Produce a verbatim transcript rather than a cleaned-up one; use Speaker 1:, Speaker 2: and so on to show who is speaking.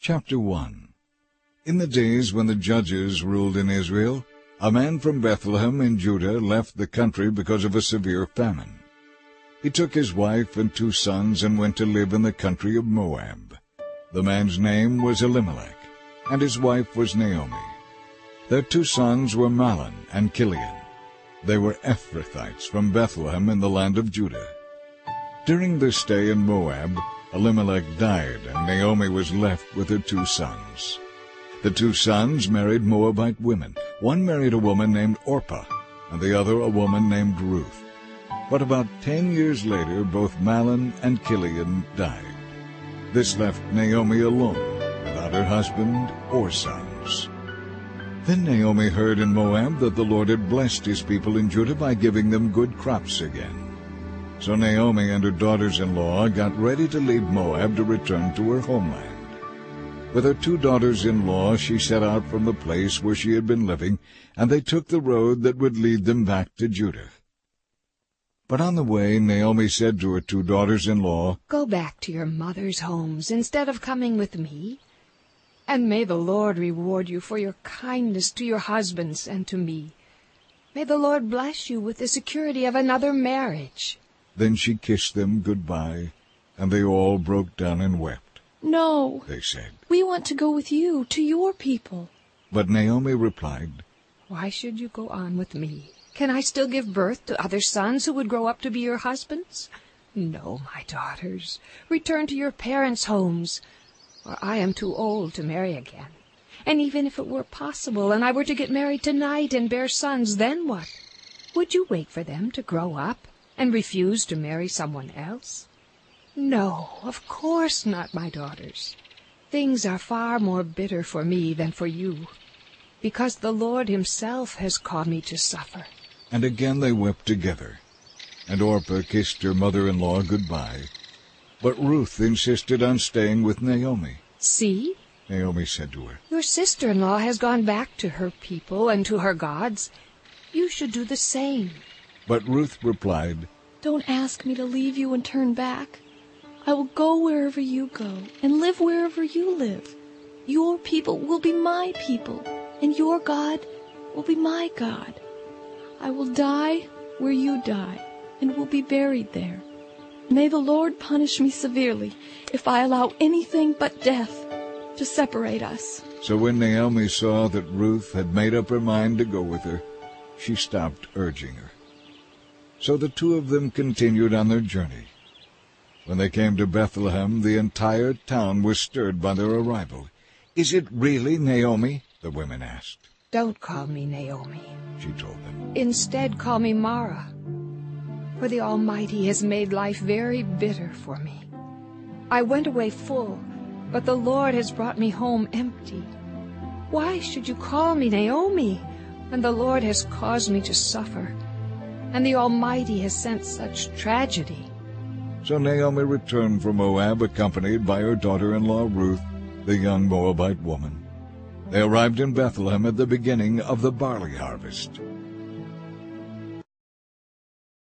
Speaker 1: Chapter one. In the days when the judges ruled in Israel, a man from Bethlehem in Judah left the country because of a severe famine. He took his wife and two sons and went to live in the country of Moab. The man's name was Elimelech, and his wife was Naomi. Their two sons were Mahlon and Chilion. They were Ephrathites from Bethlehem in the land of Judah. During their stay in Moab, Elimelech died, and Naomi was left with her two sons. The two sons married Moabite women. One married a woman named Orpah, and the other a woman named Ruth. But about ten years later, both Mahlon and Chilion died. This left Naomi alone, without her husband or sons. Then Naomi heard in Moab that the Lord had blessed his people in Judah by giving them good crops again. So Naomi and her daughters-in-law got ready to leave Moab to return to her homeland. With her two daughters-in-law she set out from the place where she had been living, and they took the road that would lead them back to Judah. But on the way Naomi said to her two daughters-in-law,
Speaker 2: "Go back to your mother's homes instead of coming with me, and may the Lord reward you for your kindness to your husbands and to me. May the Lord bless you with the security of another marriage."
Speaker 1: Then she kissed them good-bye, and they all broke down and wept.
Speaker 3: "No,"
Speaker 1: they said.
Speaker 3: "we want to go with you to your people."
Speaker 1: But Naomi replied,
Speaker 2: "Why should you go on with me? Can I still give birth to other sons who would grow up to be your husbands? No, my daughters, return to your parents' homes, for I am too old to marry again. And even if it were possible, and I were to get married tonight and bear sons, then what? Would you wait for them to grow up and refuse to marry someone else? No, of course not, my daughters. Things are far more bitter for me than for you, because the Lord himself has caused me to suffer."
Speaker 1: And again they wept together. And Orpah kissed her mother-in-law good-bye. But Ruth insisted on staying with Naomi.
Speaker 2: "See,"
Speaker 1: Naomi said to her,
Speaker 2: "your sister-in-law has gone back to her people and to her gods. You should do the same."
Speaker 1: But Ruth replied,
Speaker 3: "Don't ask me to leave you and turn back. I will go wherever you go and live wherever you live. Your people will be my people, and your God will be my God. I will die where you die and will be buried there. May the Lord punish me severely if I allow anything but death to separate us."
Speaker 1: So when Naomi saw that Ruth had made up her mind to go with her, she stopped urging her. So the two of them continued on their journey. When they came to Bethlehem, the entire town was stirred by their arrival. "Is it really Naomi?" the women asked.
Speaker 2: "Don't call me Naomi,"
Speaker 1: she told them.
Speaker 2: "Instead call me Mara, for the Almighty has made life very bitter for me. I went away full, but the Lord has brought me home empty. Why should you call me Naomi, when the Lord has caused me to suffer, and the Almighty has sent such tragedy?"
Speaker 1: So Naomi returned from Moab, accompanied by her daughter-in-law Ruth, the young Moabite woman. They arrived in Bethlehem at the beginning of the barley harvest.